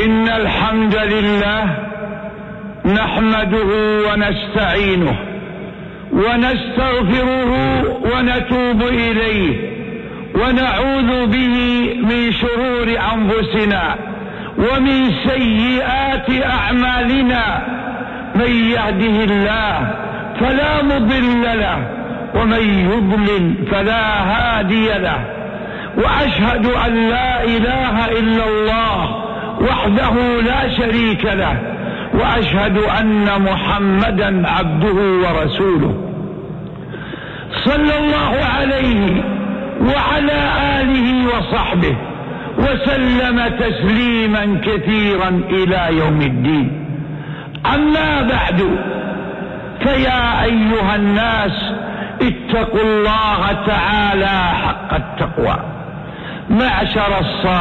إن الحمد لله نحمده ونستعينه ونستغفره ونتوب إليه ونعوذ به من شرور أنفسنا ومن سيئات أعمالنا. من يهده الله فلا مضل له ومن يضلل فلا هادي له. وأشهد أن لا إله إلا الله وحده لا شريك له، وأشهد أن محمدا عبده ورسوله صلى الله عليه وعلى آله وصحبه وسلم تسليما كثيرا إلى يوم الدين. أما بعد، فيا أيها الناس اتقوا الله تعالى حق التقوى. معشر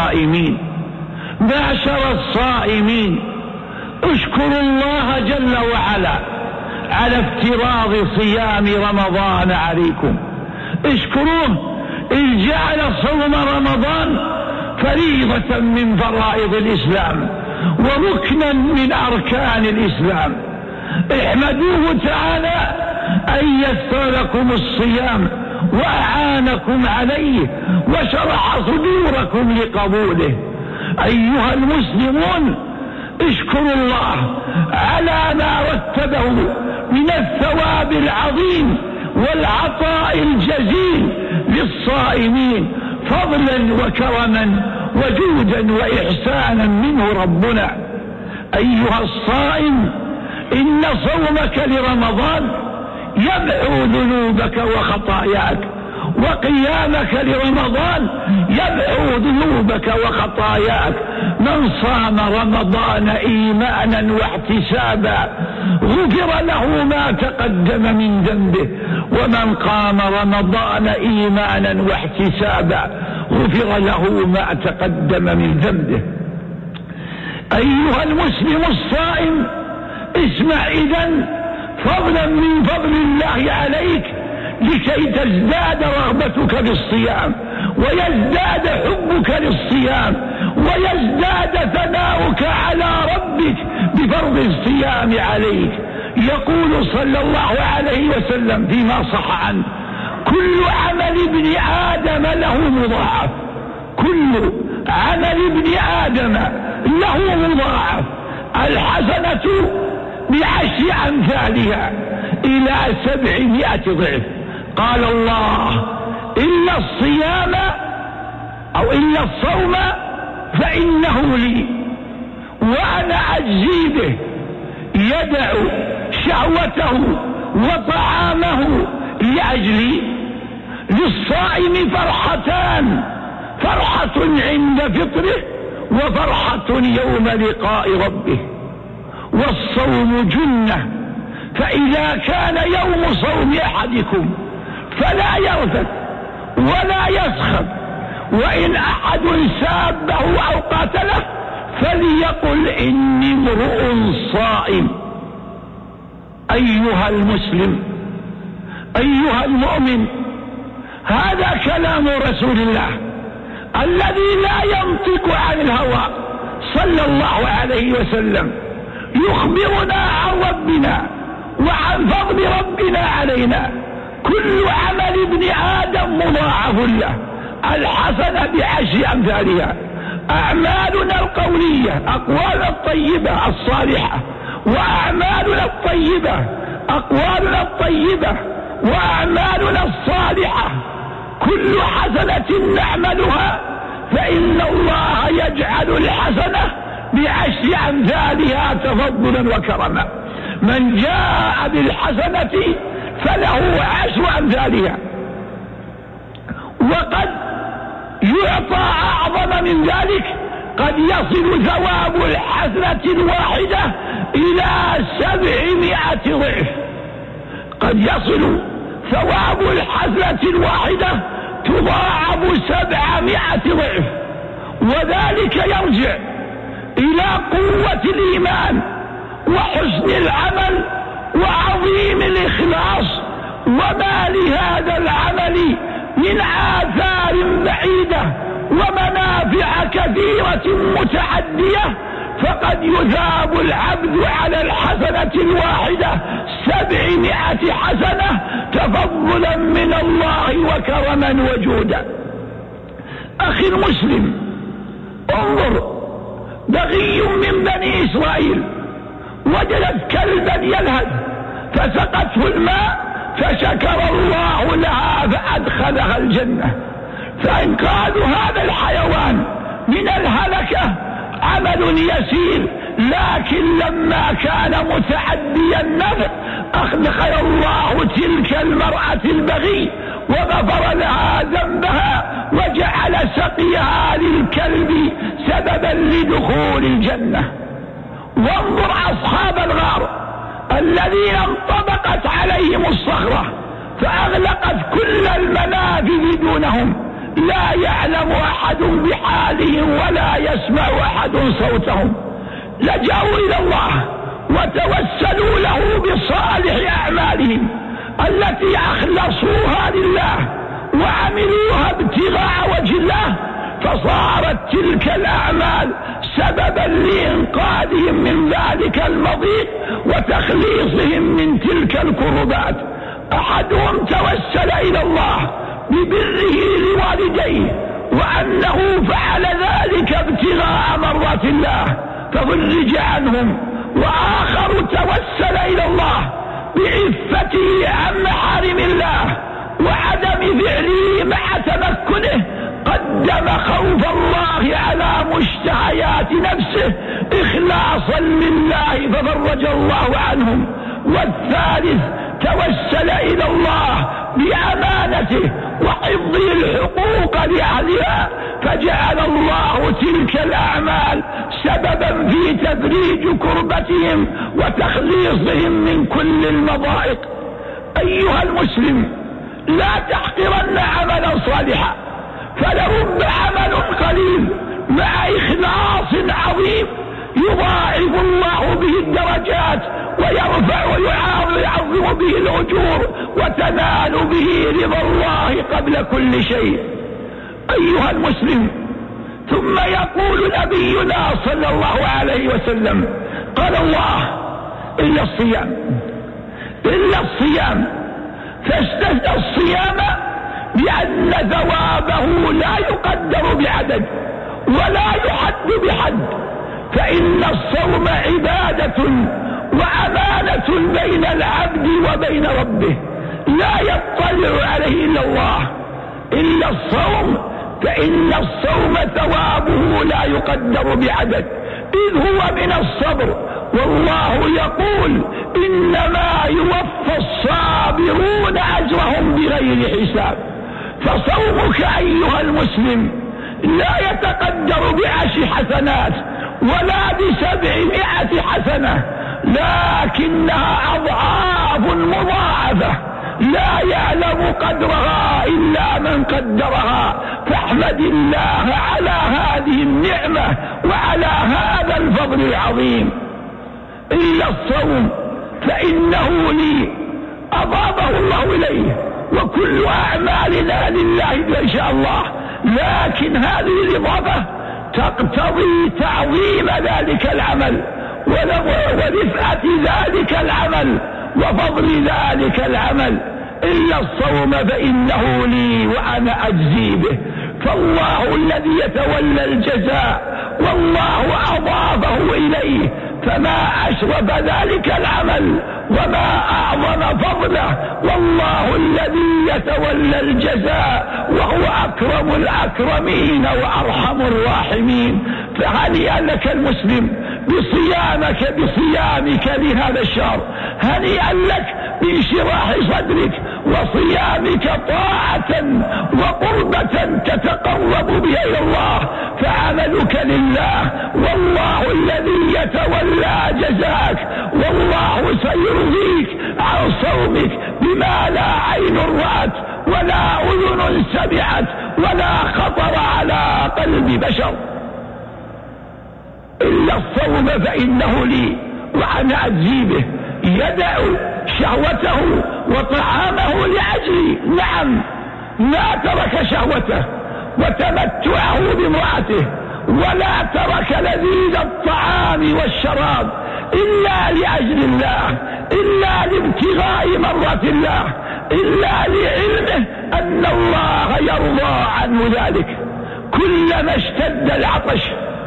الصائمين اشكروا الله جل وعلا على افتراض صيام رمضان عليكم. اشكروه إذ جعل صوم رمضان فريضة من فرائض الإسلام وركنا من أركان الإسلام. احمدوه تعالى أن يسر لكم الصيام وأعانكم عليه وشرح صدوركم لقبوله. أيها المسلمون، اشكروا الله على ما رتبه من الثواب العظيم والعطاء الجزيل للصائمين، فضلا وكرما وجودا وإحسانا منه ربنا. أيها الصائم، إن صومك لرمضان يمحو ذنوبك وخطاياك، وقيامك لرمضان يمحو ذنوبك وخطاياك. من صام رمضان إيمانا واحتسابا غفر له ما تقدم من ذنبه، ومن قام رمضان إيمانا واحتسابا غفر له ما تقدم من ذنبه. أيها المسلم الصائم، اسمع إذن فضلا من فضل الله عليك لكي تزداد رغبتك بالصيام ويزداد حبك للصيام ويزداد ثناؤك على ربك بفرض الصيام عليك. يقول صلى الله عليه وسلم فيما صح عنه: كل عمل ابن آدم له مضاعف. كل عمل ابن آدم له مضاعف، الحسنة ب10 أمثالها إلى 700 ضعف. قال الله: إلا الصيام أو إلا الصوم فإنه لي وأنا أجزي به. يدع شهوته وطعامه لأجلي. للصائم فرحتان: فرحة عند فطره وفرحة يوم لقاء ربه. والصوم جنة، فإذا كان يوم صوم أحدكم فلا يرفث ولا يسخط، وإن أحد سابه أو قاتله فليقل إني امرؤ صائم. أيها المسلم، أيها المؤمن، هذا كلام رسول الله الذي لا ينطق عن الهوى صلى الله عليه وسلم، يخبرنا عن ربنا وعن فضل ربنا علينا. كل عمل ابن آدم مضاعف له، الحسنة ب10 أمثالها. أعمالنا القولية، أقوالنا الطيبة الصالحة، وأعمالنا الطيبة، أقوالنا الطيبة وأعمالنا الصالحة، كل حسنة نعملها فإن الله يجعل الحسنة ب10 أمثالها تفضلا وكرما. من جاء بالحسنة فله 10 أمثالها. وقد يعطى أعظم من ذلك، قد يصل ثواب الحسنة الواحدة إلى 700 ضعف. قد يصل ثواب الحسنة الواحدة تضاعف 700 ضعف. وذلك يرجع إلى قوة الإيمان وحسن العمل وعظيم الإخلاص. وما لهذا العمل من آثار بعيدة ومنافع كثيرة متعدية قد يثاب العبد على الحسنة الواحدة 700 حسنة تفضلا من الله وكرما وجودا. أخي المسلم، انظر، بغي من بني إسرائيل وجدت كلبا يلهث فسقته الماء فشكر الله لها فأدخلها الجنة. فإنقاذ هذا الحيوان من الهلكة عمل يسير، لكن لما كان متعدي النفع أدخل الله تلك المرأة البغي وغفر لها ذنبها وجعل سقيها للكلب سببا لدخول الجنة. وانظر أصحاب الغار الذين انطبقت عليهم الصخرة فأغلقت كل المنافذ دونهم، لا يعلم أحد بحالهم ولا يسمع أحد صوتهم، لجأوا إلى الله وتوسلوا له بصالح أعمالهم التي أخلصوها لله وعملوها ابتغاء وجه الله، فصارت تلك الأعمال سببا لإنقاذهم من ذلك المضيق وتخليصهم من تلك الكربات. أحدهم توسل إلى الله ببره لوالديه وأنه فعل ذلك ابتغاء مرضات الله ففرج عنهم، وآخر توسل إلى الله بعفته عن محارم الله وعدم فعله مع تمكنه، قدم خوف الله على مشتهيات نفسه إخلاصا لله ففرج الله عنهم. والثالث توسل إلى الله بأمانته وحفظه الحقوق لأهلها فجعل الله تلك الأعمال سببا في تفريج كربتهم وتخليصهم من كل المضائق. أيها المسلم، لا تحقرن عملا صالحا، فلرب عمل قليل مع إخلاص عظيم يضاعف الله به الدرجات ويرفع ويعظم به الأجور وتنال به رضا الله قبل كل شيء. أيها المسلم، ثم يقول نبينا صلى الله عليه وسلم: قال الله: إلا الصيام، فاستثنى الصيام بأن ثوابه لا يقدر بعدد ولا يحد بحد، فإن الصوم عبادة وأمانة بين العبد وبين ربه لا يطلع عليه إلا الله. إلا الصوم، فإن الصوم ثوابه لا يقدر بعدد، إذ هو من الصبر، والله يقول: إنما يوفى الصابرون أجرهم بغير حساب. فصومك أيها المسلم لا يتقدر ب10 حسنات ولا ب700 حسنة، لكنها أضعاف مضاعفة لا يعلم قدرها إلا من قدرها، فاحمد الله على هذه النعمة وعلى هذا الفضل العظيم. إلا الصوم فإنه لي، أضافه الله إليه، وكل أعمالنا لله إن شاء الله، لكن هذه الإضافة تقتضي تعظيم ذلك العمل ورفعة ذلك العمل وفضل ذلك العمل. إلا الصوم فإنه لي وأنا أجزي به، فالله الذي يتولى الجزاء والله أضافه إليه، فما أشرف ذلك العمل وما أعظم فضله، والله الذي يتولى الجزاء وهو أكرم الأكرمين وأرحم الراحمين. فهنيئا لك المسلم بصيامك لهذا الشهر، هنيئا لك بانشراح صدرك وصيامك طاعة وقربة تتقرب بها إلى الله، فعملك لله، والله الذي يتولى جزاك، والله سيرضيك عن صومك بما لا عين رأت ولا أذن سمعت ولا خطر على قلب بشر. إلا الصوم فإنه لي وأنا أجزي به، يدع شهوته وطعامه لأجلي، نعم، لا ترك شهوته وتمتعه بامرأته ولا ترك لذيذ الطعام الطعام والشراب إلا لأجل الله، إلا لابتغاء مرضات الله، إلا لعلمه أن الله يرضى عنه ذلك. كلما اشتد العطش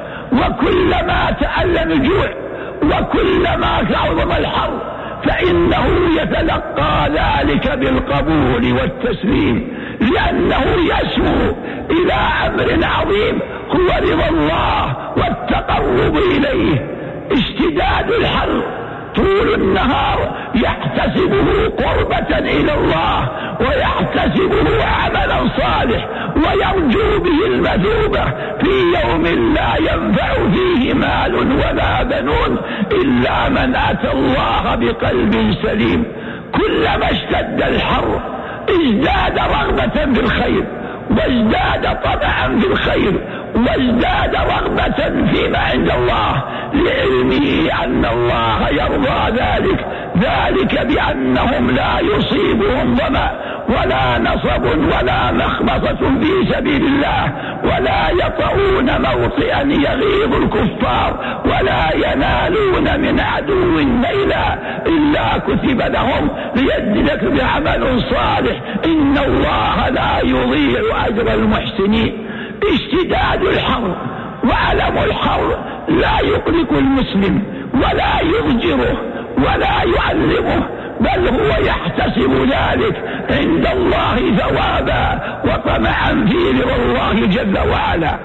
وكلما تألم الجوع وكلما عظم الحر فإنه يتلقى ذلك بالقبول والتسليم، لأنه يسمو إلى أمر عظيم هو رضا الله والتقرب إليه. اشتداد الحر طول النهار يحتسبه قربة إلى الله ويحتسبه عملا صالح ويرجو به المثوبة في يوم لا ينفع فيه مال ولا بنون إلا من أتى الله بقلب سليم. كلما اشتد الحر ازداد رغبة في الخير وازداد طمعا في الخير وازداد رغبة فيما عند الله، لعلمه أن الله يرضى ذلك بأنهم لا يصيبهم ظمأ ولا نصب ولا مخمصة في سبيل الله ولا يطؤون موطئا يغيظ الكفار ولا ينالون من عدو نيلا إلا كتب لهم ليجزيك بعمل صالح إن الله لا يضيع أجر المحسنين. اشتداد الحر وألم الحر لا يقلق المسلم ولا يضجره ولا يعلمه، بل هو يحتسب ذلك عند الله ثوابا وطمعا في رضا الله جل وعلا.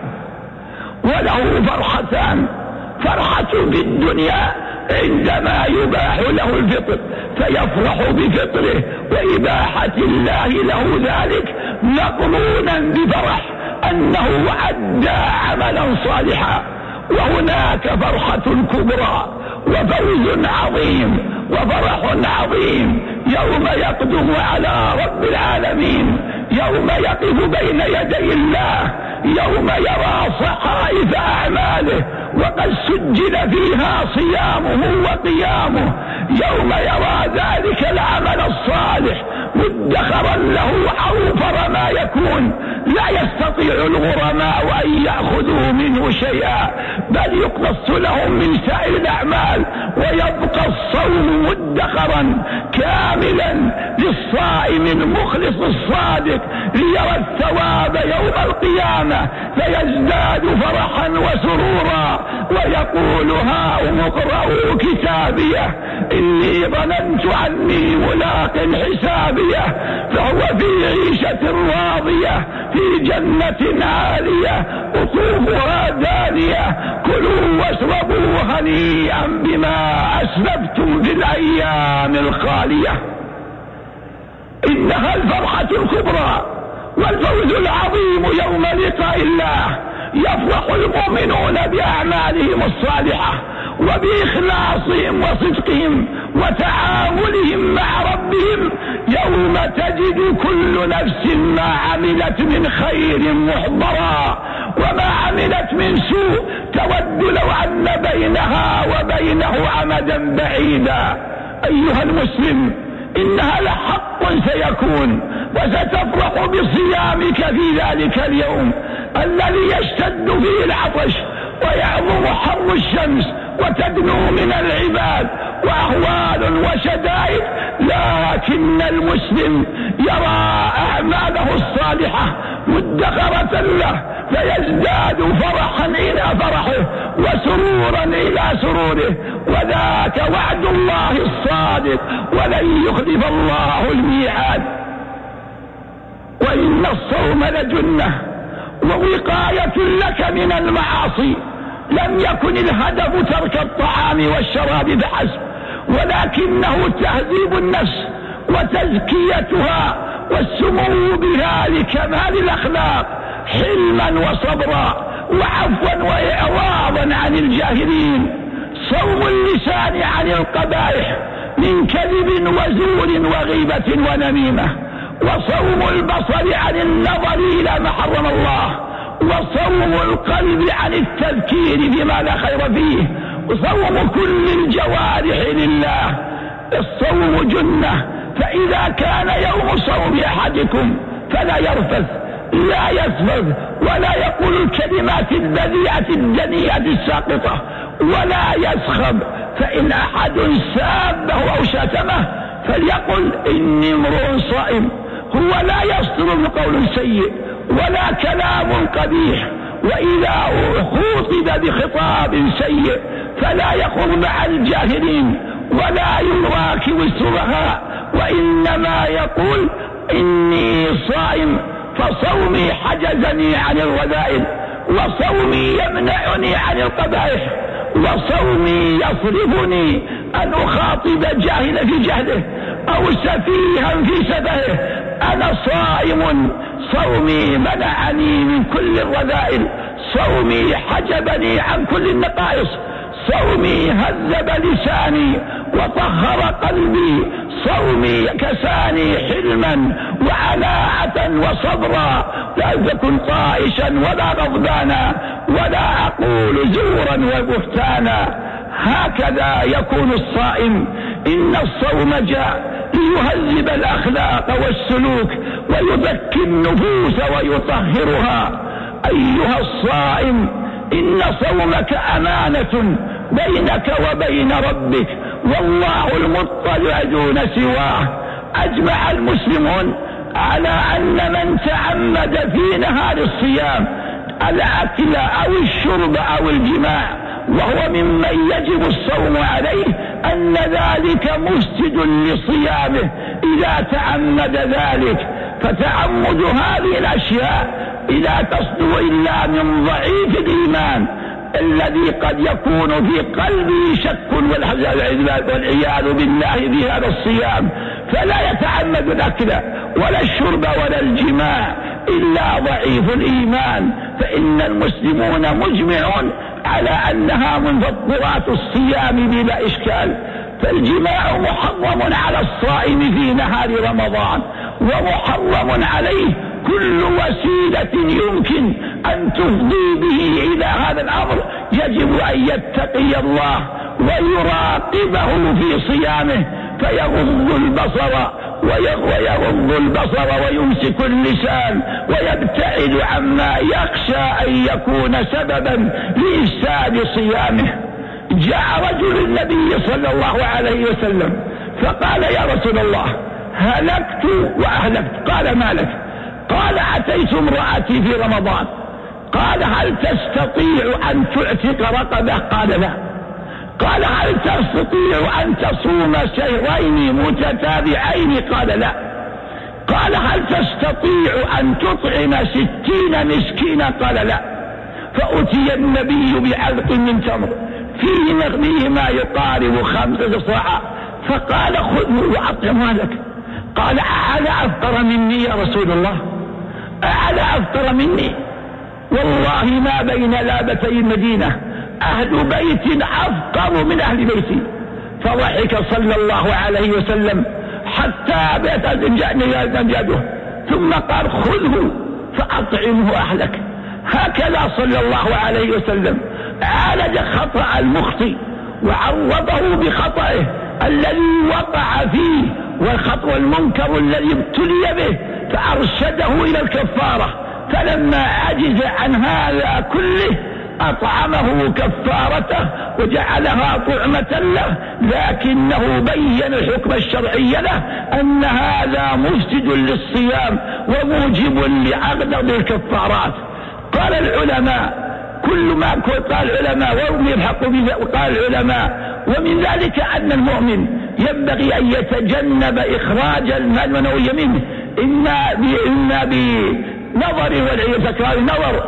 وله فرحتان: فرحة في الدنيا عندما يباح له الفطر فيفرح بفطره وإباحة الله له ذلك، مقرونا بفرح أنه أدى عملا صالحا. وهناك فرحة كبرى وفوز عظيم وفرح عظيم يوم يقدم على رب العالمين، يوم يقف بين يدي الله، يوم يرى صحائف أعماله وقد سجل فيها صيامه وقيامه، يوم يرى ذلك العمل الصالح مدخرا له أوفر ما يكون، لا يستطيع الغرماء أن يأخذوا منه شيئا بل يقتص لهم من سائر الأعمال، ويبقى الصوم مدخرا كاملا للصائم المخلص الصادق ليرى الثواب يوم القيامة فيزداد فرحا وسرورا ويقول: هاؤم اقرءوا كتابيه إني ظننت عني ملاق حسابيه، فهو في عيشة راضية في جنة عالية قطوفها دانية، كلوا واشربوا هنيئا بما أسلفتم في الأيام الخالية. إنها الفرحة الكبرى والفوز العظيم يوم لقاء الله. يفرح المؤمنون بأعمالهم الصالحة وبإخلاصهم وصدقهم وتعاملهم مع ربهم، يوم تجد كل نفس ما عملت من خير محضرا وما عملت من سوء تود لو أن بينها وبينه أمدا بعيدا. أيها المسلم، إنها لحق سيكون، وستفرح بصيامك في ذلك اليوم الذي يشتد فيه العطش ويعظم حر الشمس وتدنو من العباد وأهوال وشدائد، لكن المسلم يرى أعماله الصالحة مدخرة له فيزداد فرحا إلى فرحه وسرورا إلى سروره، وذاك وعد الله الصادق ولن يخلف الله الميعاد. وإن الصوم لجنة ووقاية لك من المعاصي. لم يكن الهدف ترك الطعام والشراب فحسب، ولكنه تهذيب النفس وتزكيتها والسمو بها لكمال الأخلاق، حلما وصبرا وعفوا وإعراضا عن الجاهلين. صوم اللسان عن القبائح من كذب وزور وغيبة ونميمة، وصوم البصر عن النظر إلى ما حرم الله، وصوم القلب عن التذكير بما لا خير فيه، وصوم كل الجوارح لله. الصوم جنة، فإذا كان يوم صوم أحدكم فلا يرفث لا يسفه ولا يقول الكلمات البذيئة الدنيئة الساقطة ولا يسخب. فإن أحد سابه أو شتمه فليقل إني امرؤ صائم. هو لا يصدر بقول سيء ولا كلام قبيح، وإذا خاطب بخطاب سيء فلا يخض مع الجاهلين ولا يراكب السفهاء، وإنما يقول إني صائم فصومي حجزني عن الرذائل، وصومي يمنعني عن القبائح، وصومي يصرفني أن أخاطب جاهلا في جهله أو سفيها في سفهه. أنا صائم، صومي منعني من كل الرذائل، صومي حجبني عن كل النقائص، صومي هذب لساني وطهر قلبي، صومي كساني حلما وعناعة وصبرا، لا تكن طائشا ولا غضبانا ولا أقول زورا وبهتانا. هكذا يكون الصائم. إن الصوم جاء ليهذب الأخلاق والسلوك ويزكي النفوس ويطهرها. أيها الصائم، إن صومك أمانة بينك وبين ربك، والله المطلع دون سواه. أجمع المسلمون على أن من تعمد في نهار الصيام الأكل أو الشرب أو الجماع وهو ممن يجب الصوم عليه أن ذلك مفسد لصيامه إذا تعمد ذلك. فتعمد هذه الأشياء لا تصدر إلا من ضعيف الإيمان الذي قد يكون في قلبه شك والعياذ بالله في هذا الصيام، فلا يتعمد الأكل ولا الشرب ولا الجماع إلا ضعيف الإيمان. فإن المسلمون مجمعون على أنها من مفطرات الصيام بلا إشكال. فالجماع محرم على الصائم في نهار رمضان، ومحرم عليه كل وسيلة يمكن أن تفضي به إلى هذا الأمر. يجب أن يتقي الله ويراقبه في صيامه، فيغض البصر ويمسك اللسان ويبتعد عما يخشى أن يكون سببا لإفساد صيامه. جاء رجل النبي صلى الله عليه وسلم فقال: يا رسول الله، هلكت وأهلكت. قال: ما لك؟ قال: أتيت امرأتي في رمضان. قال: هل تستطيع أن تعتق رقبة؟ قال: لا. قال: هل تستطيع أن تصوم شهرين متتابعين؟ قال: لا. قال: هل تستطيع أن تطعم 60 مسكينا؟ قال: لا. فأتي النبي بعلق من تمر فيه ما يقارب 5 صاع، فقال: خذه وأطعم أهلك. قال: أعلى أفطر مني يا رسول الله؟ أعلى أفطر مني؟ والله ما بين لابتي المدينة أهل بيت أفقر من أهل بيتي. فضحك صلى الله عليه وسلم حتى بيت يده، ثم قال: خذه فأطعمه أهلك. هكذا صلى الله عليه وسلم عالج خطأ المخطئ وعوضه بخطئه الذي وقع فيه والخطأ المنكر الذي ابتلي به، فأرشده إلى الكفارة. فلما عجز عن هذا كله أطعمه كفارته وجعلها طعمة له، لكنه بين الحكم الشرعي له أن هذا مفسد للصيام وموجب لأغلظ الكفارات. قال العلماء كل ما قال العلماء وهم يلحق قال العلماء ومن ذلك أن المؤمن ينبغي أن يتجنب إخراج المال منوي منه إما بنظر والتكرار نظر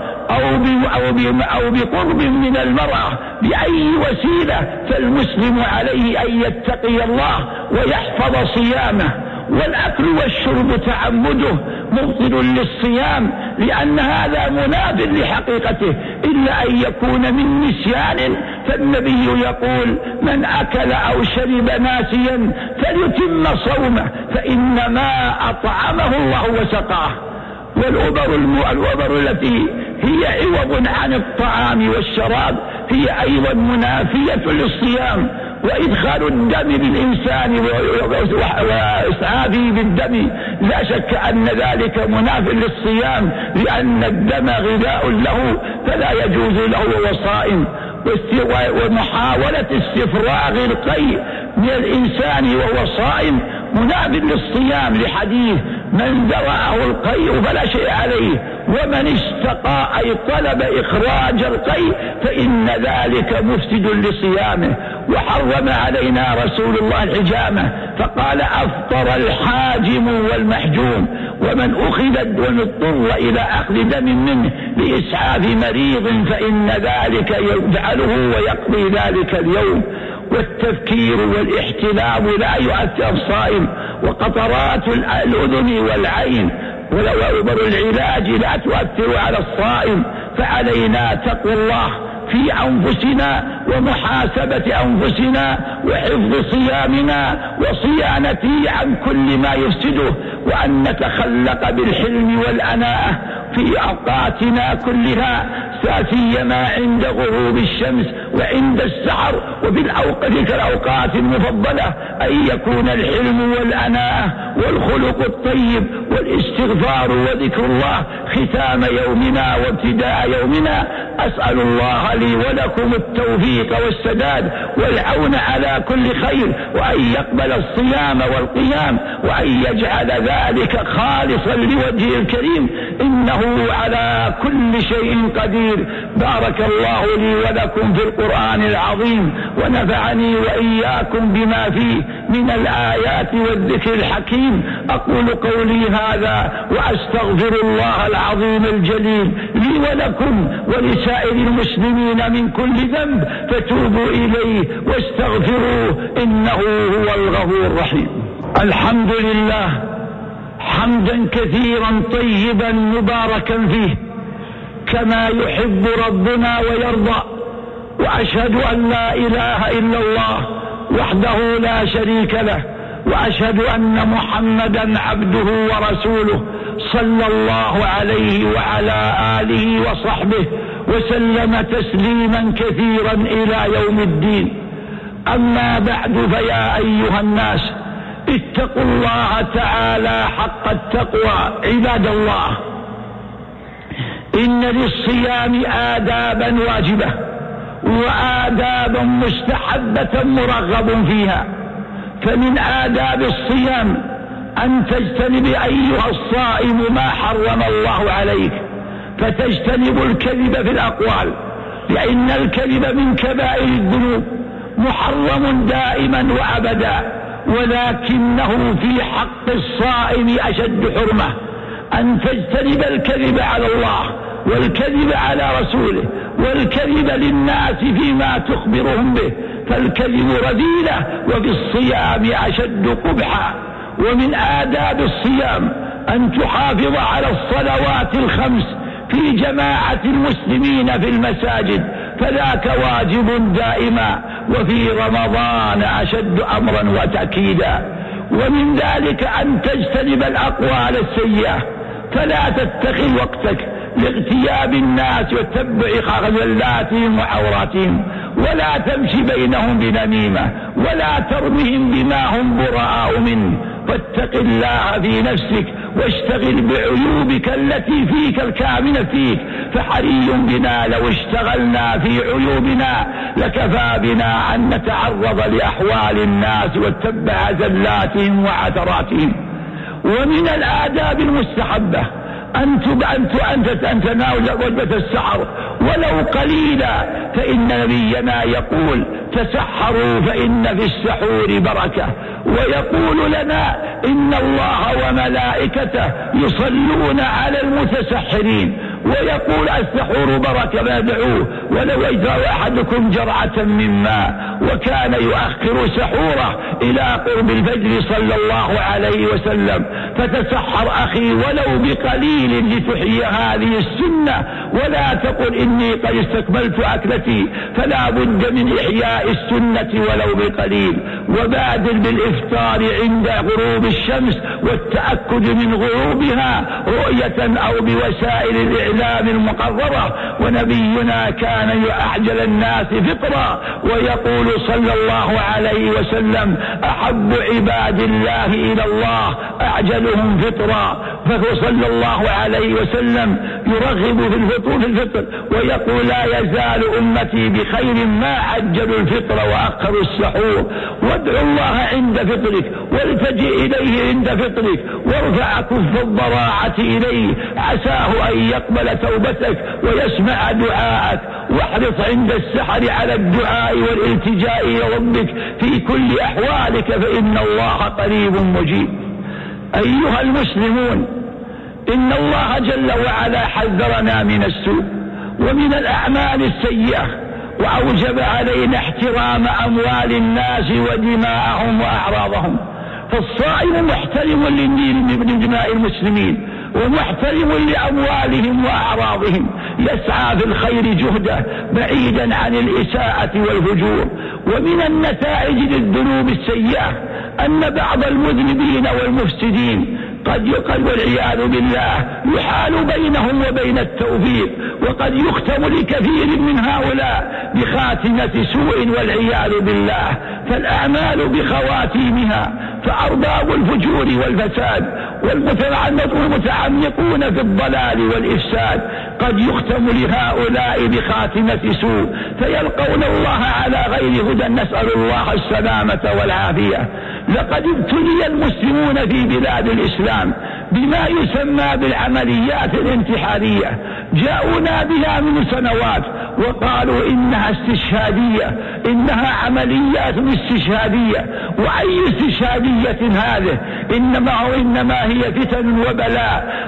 أو بقرب من المرأة بأي وسيلة. فالمسلم عليه أن يتقي الله ويحفظ صيامه. والأكل والشرب تعمده مبطل للصيام، لأن هذا مناف لحقيقته إلا أن يكون من نسيان. فالنبي يقول: من أكل أو شرب ناسيا فليتم صومه فإنما أطعمه الله وسقاه. والأبر التي هي عوض عن الطعام والشراب هي أيضا منافية للصيام، وإدخال الدم بالإنسان وإسعافه بالدم لا شك أن ذلك مناف للصيام، لأن الدم غذاء له فلا يجوز له وهو صائم. ومحاولة استفراغ القيء من الإنسان وهو صائم مناف للصيام، لحديث من ذرأه القيء فلا شيء عليه، ومن استقى أي طلب إخراج القيء فإن ذلك مفسد لصيامه. وحرم علينا رسول الله الحجامة فقال أفطر الحاجم والمحجوم، ومن اضطر إلى أخذ دم منه لإسعاف مريض فإن ذلك يجعله ويقضي ذلك اليوم. والتفكير والاحتلام لا يؤثر الصائم، وقطرات الأذن والعين والعلاج لا تؤثر على الصائم. فعلينا تقوى الله في أنفسنا ومحاسبة أنفسنا وحفظ صيامنا وصيانته عن كل ما يفسده، وأن نتخلق بالحلم والأناءة في أوقاتنا كلها، سيما عند غروب الشمس وعند السحر وفي الأوقات المفضلة، أن يكون الحلم والأناءة والخلق الطيب والاستغفار وذكر الله ختام يومنا وابتداء يومنا. أسأل الله لي ولكم التوفيق والسداد والعون على كل خير، وأن يقبل الصيام والقيام، وأن يجعل ذلك خالصا لوجهه الكريم، إنه على كل شيء قدير. بارك الله لي ولكم في القرآن العظيم، ونفعني وإياكم بما فيه من الآيات والذكر الحكيم. أقول قولي هذا وأستغفر الله العظيم الجليل لي ولكم ولسائر المسلمين من كل ذنب، فتوبوا إليه واستغفروه إنه هو الغفور الرحيم. الحمد لله حمدا كثيرا طيبا مباركا فيه كما يحب ربنا ويرضى، وأشهد أن لا إله إلا الله وحده لا شريك له، وأشهد أن محمدا عبده ورسوله صلى الله عليه وعلى آله وصحبه وسلم تسليما كثيرا إلى يوم الدين. أما بعد، فيا أيها الناس اتقوا الله تعالى حق التقوى. عباد الله، إن للصيام آدابا واجبة وآدابا مستحبة مرغب فيها. فمن آداب الصيام أن تجتنب أيها الصائم ما حرم الله عليك، فتجتنب الكذب في الأقوال، لأن الكذب من كبائر الذنوب محرم دائما وأبدا، ولكنه في حق الصائم أشد حرمة. أن تجتنب الكذب على الله والكذب على رسوله والكذب للناس فيما تخبرهم به، فالكذب رذيلة وفي الصيام أشد قبحا. ومن آداب الصيام أن تحافظ على الصلوات الخمس في جماعة المسلمين في المساجد، فذاك واجب دائما، وفي رمضان أشد أمرا وتأكيدا. ومن ذلك أن تجتنب الأقوال السيئة، فلا تتخذ وقتك لاغتياب الناس وتتبع خذلاتهم وعوراتهم، ولا تمشي بينهم بنميمة، ولا ترمهم بما هم براء منه. فاتق الله في نفسك واشتغل بعيوبك التي فيك الكامنة فيك، فحري بنا لو اشتغلنا في عيوبنا لكفى بنا أن نتعرض لأحوال الناس واتبع زلاتهم وعثراتهم. ومن الآداب المستحبة أن تناول وجبة السحر ولو قليلا، فإن نبينا يقول تسحروا فإن في السحور بركة، ويقول لنا إن الله وملائكته يصلون على المتسحرين، ويقول السحور بركة فادعوه ولو أجرى أحدكم جرعة من ماء، وكان يؤخر سحوره إلى قرب الفجر صلى الله عليه وسلم. فتسحر أخي ولو بقليل لتحيي هذه السنة، ولا تقل إني قد استكملت أكلتي، فلا بد من إحياء السنة ولو بقليل. وبادر بالإفطار عند غروب الشمس والتأكد من غروبها رؤية أو بوسائل الإعلام المقررة. ونبينا كان يعجل الناس فطرا ويقول صلى الله عليه وسلم: أحب عباد الله إلى الله أعجلهم فطرا. فهو صلى الله عليه وسلم يرغب في الفطر ويقول: لا يزال أمتي بخير ما عجلوا الفطر وأخروا السحور. وادعوا الله عند فطرك والتجئ إليه عند فطرك وارفع كف الضراعة إليه، عساه أن يقبل توبتك ويسمع دعاءك. واحرص عند السحر على الدعاء والالتجاء إلى ربك في كل أحوالك فإن الله قريب مجيب. أيها المسلمون، إن الله جل وعلا حذرنا من السوء ومن الأعمال السيئة وأوجب علينا احترام أموال الناس ودماءهم وأعراضهم. فالصائم محترم لدماء المسلمين ومحترم لأموالهم وأعراضهم، يسعى في الخير جهده بعيدا عن الإساءة والفجور. ومن النتائج للذنوب السيئة أن بعض المذنبين والمفسدين قد والعياذ بالله يحال بينهم وبين التوفيق، وقد يختم لكثير من هؤلاء بخاتمة سوء والعياذ بالله. فالأعمال بخواتيمها، فأرباب الفجور والفساد والمتعمقون في الضلال والإفساد قد يختم لهؤلاء بخاتمة سوء فيلقون الله على غير هدى، نسأل الله السلامة والعافية. لقد ابتلي المسلمون في بلاد الإسلام بما يسمى بالعمليات الانتحارية، جاءونا بها من سنوات وقالوا إنها استشهادية، إنها عمليات استشهادية. وأي استشهادية هذه؟ إنما هي فتن وبلاء.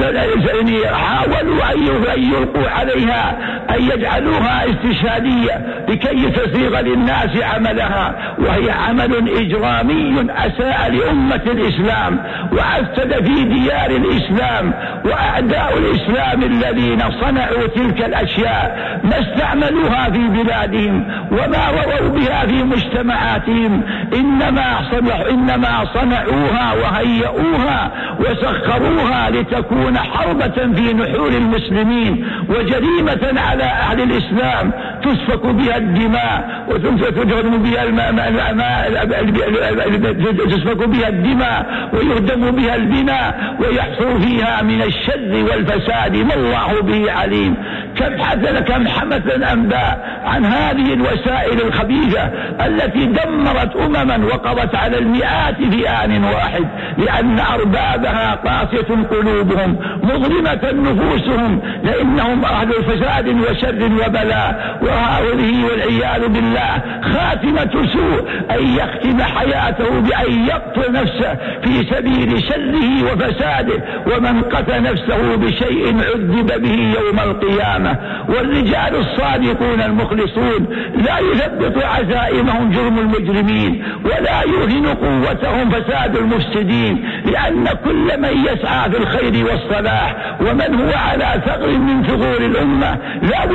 حاولوا أن يلقوا عليها أن يجعلوها استشهادية لكي تسيغ للناس عملها، وهي عمل إجرامي أساء لأمة الإسلام وأفسد في ديار الإسلام. وأعداء الإسلام الذين صنعوا تلك الأشياء ما استعملوها في بلادهم وما رضوا بها في مجتمعاتهم، إنما صنعوها وهيئوها وسخروها لتكون حربة في نحور المسلمين وجريمة على أهل الإسلام تسفك بها الدماء تسفك بها الدماء ويهدم بها البناء ويحصل فيها من الشر والفساد ما الله به عليم. كم حمت الأنباء عن هذه الوسائل الخبيثة التي دمرت أمما وقضت على المئات في آن واحد، لأن أربابها قاسية قلوبهم مظلمة نفوسهم، لأنهم أهل فساد وشر وبلاء. وهذه والعياذ بالله خاتمة سوء أن يختم حياته بأن يقتل نفسه في سبيل شره وفساده، ومن قتل نفسه بشيء عذب به يوم القيامة. والرجال الصادقون المخلصون لا يثبت عزائمهم جرم المجرمين ولا يوهن قوتهم فساد المفسدين، لأن كل من يسعى في الخير والصلاح ومن هو على ثغر من ثغور الأمة لا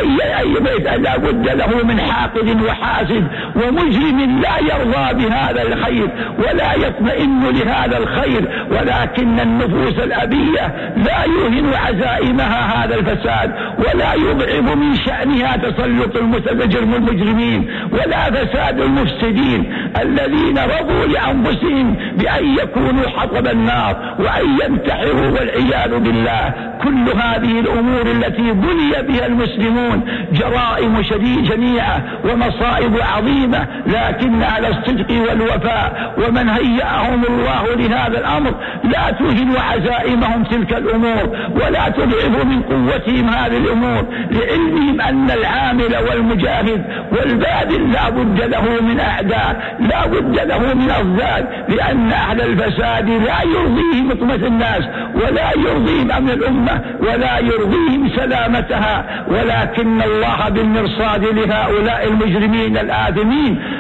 بد له من حاقد وحاسد ومجرم لا يرضى بهذا الخير ولا يطمئن لهذا الخير. ولكن النفوس الأبية لا يوهن عزائمها هذا الفساد ولا يضعف من شأنها تسلط المجرمين ولا فساد المفسدين الذين رضوا لأنفسهم بأن يكونوا حطب النار وأن ينتحروا والعياذ بالله. كل هذه الأمور التي بلي بها المسلمون جرائم جميعة ومصائب عظيمة، لكن على الصدق والوفاء ومن هيأهم الله لهذا الأمر لا تهن عزائمهم تلك الأمور ولا تضعف من قوتهم هذه الأمور، لعلمهم أن العامل والمجاهد والباذل لا بد له من أعداء، لا بد له من أضداد، لأن أهل الفساد لا يرضيهم اطمة الناس ولا يرضيهم أمن الأمة ولا يرضيهم سلامتها. ولكن الله بالمرصاد لهؤلاء المجرمين الآثمين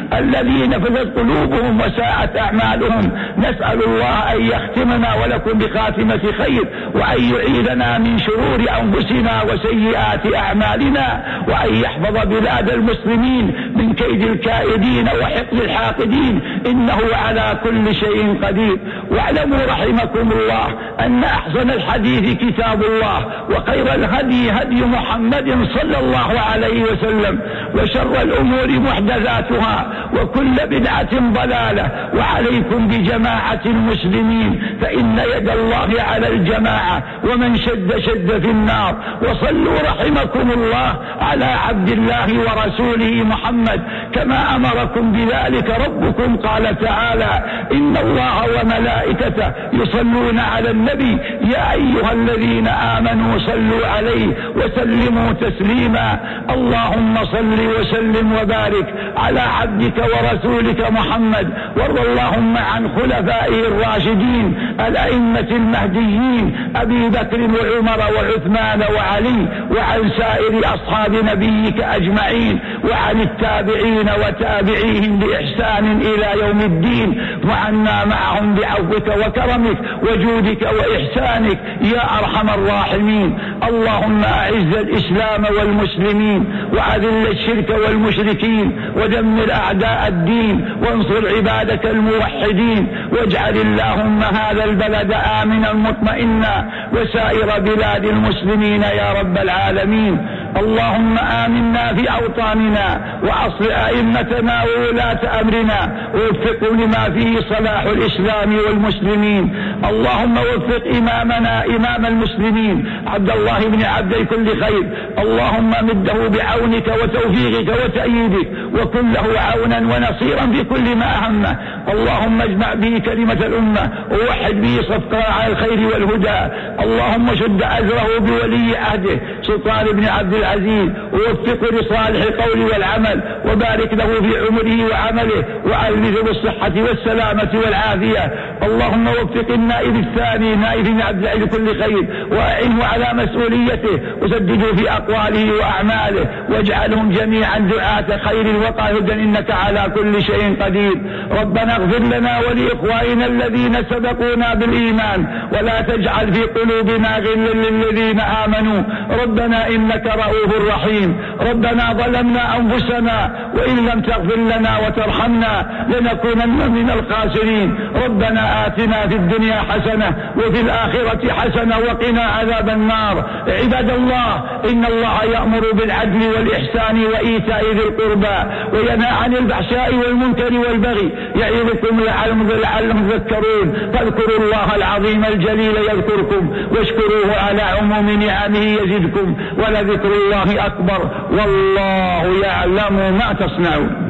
الذين نفذت قلوبهم وساءت أعمالهم. نسأل الله أن يختمنا ولكم بخاتمة خير، وأن يعيذنا من شرور أنفسنا وسيئات أعمالنا، وأن يحفظ بلاد المسلمين من كيد الكائدين وحقد الحاقدين، إنه على كل شيء قدير. واعلموا رحمكم الله أن أحسن الحديث كتاب الله، وخير الهدي هدي محمد صلى الله عليه وسلم، وشر الأمور محدثاتها، وكل بدعة ضلالة. وعليكم بجماعة المسلمين، فإن يد الله على الجماعة، ومن شد شد في النار. وصلوا رحمكم الله على عبد الله ورسوله محمد كما أمركم بذلك ربكم. قال تعالى: إن الله وملائكته يصلون على النبي يا أيها الذين آمنوا صلوا عليه وسلموا تسليما. اللهم صل وسلم وبارك على عبدك ورسولك محمد، وارض اللهم عن خلفائه الراشدين الأئمة المهديين أبي بكر وعمر وعثمان وعلي، وعن سائر أصحاب نبيك أجمعين، وعن التابعين وتابعيهم بإحسان إلى يوم الدين، وعنا معهم بعفوك وكرمك وجودك وإحسانك يا أرحم الراحمين. اللهم أعز الإسلام والمسلمين، وأذل الشرك والمشركين، ودمر أعداء الدين، وانصر عبادك الموحدين، واجعل اللهم هذا البلد آمنا مطمئنا، وسائر بلاد المسلمين يا رب العالمين. اللهم آمنا في أوطاننا، وأصل أئمتنا وولاة أمرنا، ووفقهم لما فيه صلاح الإسلام والمسلمين. اللهم وفق إمامنا إمام المسلمين عبد الله بن عبد كل خير. اللهم مده بعونك وتوفيقك وتأييدك، وكن له عونا ونصيرا في كل ما أهمه. اللهم اجمع به كلمة الأمة، ووحد به صفقها على الخير والهدى. اللهم شد أزره بولي عهده سلطان بن عبد العزيز، ووفقه لصالح القول والعمل، وبارك له في عمره وعمله، وألبسه بالصحة والسلامة والعافية. اللهم وفق النائب الثاني نائب بن عبد العزيز كل خير، وأعنه على مسؤوليته، وسدده في أقواله وأعماله، واجعلهم جميعا دعاة خير وقاهدا، إنك على كل شيء قدير. ربنا اغفر لنا ولإخواننا الذين سبقونا بالإيمان، ولا تجعل في قلوبنا غلا للذين آمنوا. ربنا إنك رؤوف رحيم. ربنا ظلمنا أنفسنا، وإن لم تغفر لنا وترحمنا لنكونن من الخاسرين. ربنا آتنا في الدنيا حسنة، وفي الآخرة حسنة، وقنا عذاب النار. عباد الله، إن الله يأمر بالعدل والإحسان وإيتاء ذي القربى، وينهى عن الفحشاء والمنكر والبغي، يعظكم لعلكم تذكرون. فاذكروا الله العظيم الجليل يذكركم، واشكروه على عموم نعمه يزدكم، ولذكر الله أكبر، والله يعلم ما تصنعون.